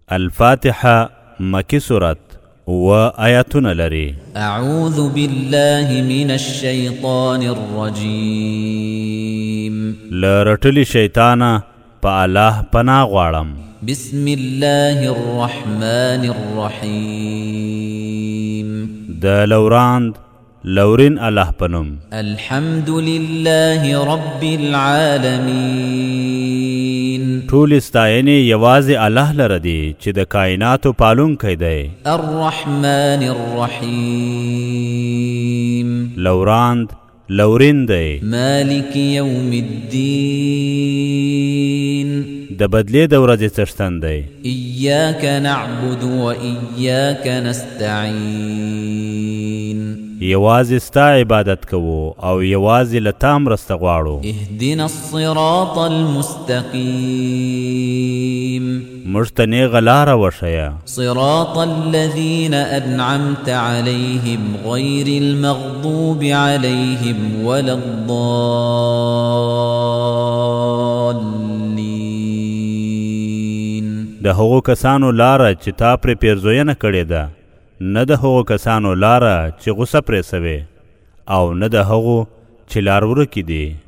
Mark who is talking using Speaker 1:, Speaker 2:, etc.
Speaker 1: الفاتحه مکی صورت و آیاتونه لري.
Speaker 2: اعوذ بالله من الشیطان الرجیم.
Speaker 1: لرټلی شیطانه په الله پناه غواړم.
Speaker 2: بسم الله الرحمن الرحیم.
Speaker 1: د لورین الله پنوم.
Speaker 2: الحمد لله رب العالمین.
Speaker 1: ټول استاینې یوازې الله لره دي چې د کائناتو پالونکی دی.
Speaker 2: الرحمن الرحیم.
Speaker 1: لورین دی.
Speaker 2: مالک یوم الدین.
Speaker 1: د بدلې د ورځې څښتن دی.
Speaker 2: ایاک نعبد و ایاک نستعین.
Speaker 1: یوازې ستا عبادت کوو او یوازې له تا مرسته غواړو.
Speaker 2: اهدنا الصراط المستقیم.
Speaker 1: موږ ته نیغه لاره وښیه.
Speaker 2: صراط الذین انعمت علیهم غیر المغضوب علیهم ولا الضالین.
Speaker 1: د هغو کسانو لاره چې تا پرې پیرزوینه کړې ده، نه د هغو کسانو لاره چې غصه پرې سوې، او نه د هغو چې لار ورکې دي.